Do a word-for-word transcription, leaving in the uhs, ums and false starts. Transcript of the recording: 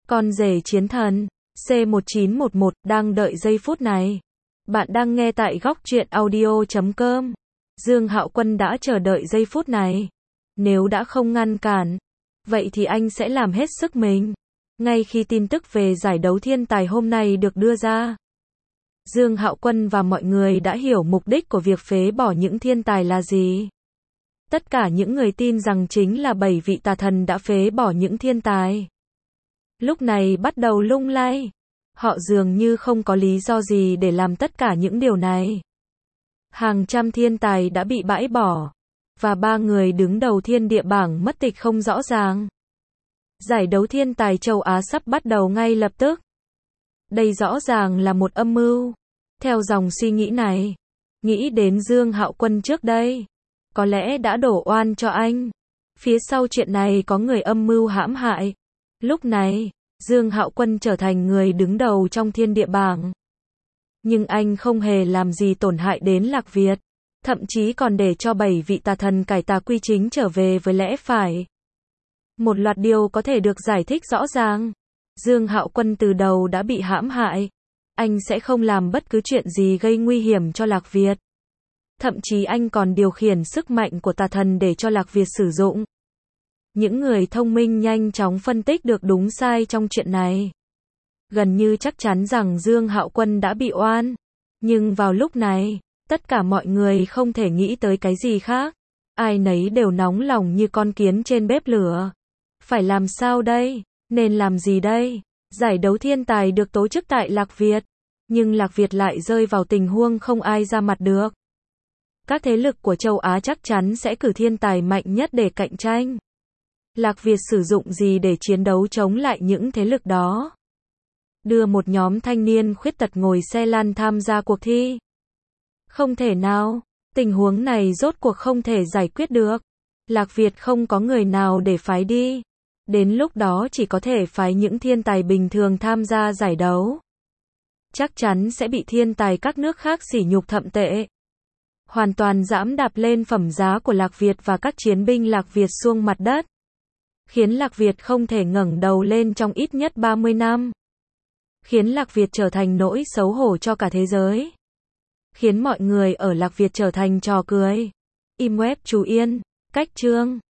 Con rể chiến thần, C một chín một một, đang đợi giây phút này. Bạn đang nghe tại góc truyện audio chấm com. Dương Hạo Quân đã chờ đợi giây phút này. Nếu đã không ngăn cản, vậy thì anh sẽ làm hết sức mình. Ngay khi tin tức về giải đấu thiên tài hôm nay được đưa ra, Dương Hạo Quân và mọi người đã hiểu mục đích của việc phế bỏ những thiên tài là gì. Tất cả những người tin rằng chính là bảy vị tà thần đã phế bỏ những thiên tài. Lúc này bắt đầu lung lay. Họ dường như không có lý do gì để làm tất cả những điều này. Hàng trăm thiên tài đã bị bãi bỏ, và ba người đứng đầu thiên địa bảng mất tịch không rõ ràng. Giải đấu thiên tài châu Á sắp bắt đầu ngay lập tức. Đây rõ ràng là một âm mưu. Theo dòng suy nghĩ này, nghĩ đến Dương Hạo Quân trước đây, có lẽ đã đổ oan cho anh. Phía sau chuyện này có người âm mưu hãm hại. Lúc này, Dương Hạo Quân trở thành người đứng đầu trong thiên địa bảng. Nhưng anh không hề làm gì tổn hại đến Lạc Việt, thậm chí còn để cho bảy vị tà thần cải tà quy chính trở về với lẽ phải. Một loạt điều có thể được giải thích rõ ràng. Dương Hạo Quân từ đầu đã bị hãm hại. Anh sẽ không làm bất cứ chuyện gì gây nguy hiểm cho Lạc Việt. Thậm chí anh còn điều khiển sức mạnh của tà thần để cho Lạc Việt sử dụng. Những người thông minh nhanh chóng phân tích được đúng sai trong chuyện này. Gần như chắc chắn rằng Dương Hạo Quân đã bị oan. Nhưng vào lúc này, tất cả mọi người không thể nghĩ tới cái gì khác. Ai nấy đều nóng lòng như con kiến trên bếp lửa. Phải làm sao đây? Nên làm gì đây? Giải đấu thiên tài được tổ chức tại Lạc Việt. Nhưng Lạc Việt lại rơi vào tình huống không ai ra mặt được. Các thế lực của châu Á chắc chắn sẽ cử thiên tài mạnh nhất để cạnh tranh. Lạc Việt sử dụng gì để chiến đấu chống lại những thế lực đó? Đưa một nhóm thanh niên khuyết tật ngồi xe lăn tham gia cuộc thi? Không thể nào. Tình huống này rốt cuộc không thể giải quyết được. Lạc Việt không có người nào để phái đi. Đến lúc đó chỉ có thể phái những thiên tài bình thường tham gia giải đấu. Chắc chắn sẽ bị thiên tài các nước khác sỉ nhục thậm tệ. Hoàn toàn giẫm đạp lên phẩm giá của Lạc Việt và các chiến binh Lạc Việt xuống mặt đất. Khiến Lạc Việt không thể ngẩng đầu lên trong ít nhất ba mươi năm. Khiến Lạc Việt trở thành nỗi xấu hổ cho cả thế giới. Khiến mọi người ở Lạc Việt trở thành trò cười. Im web chú Yên, cách chương.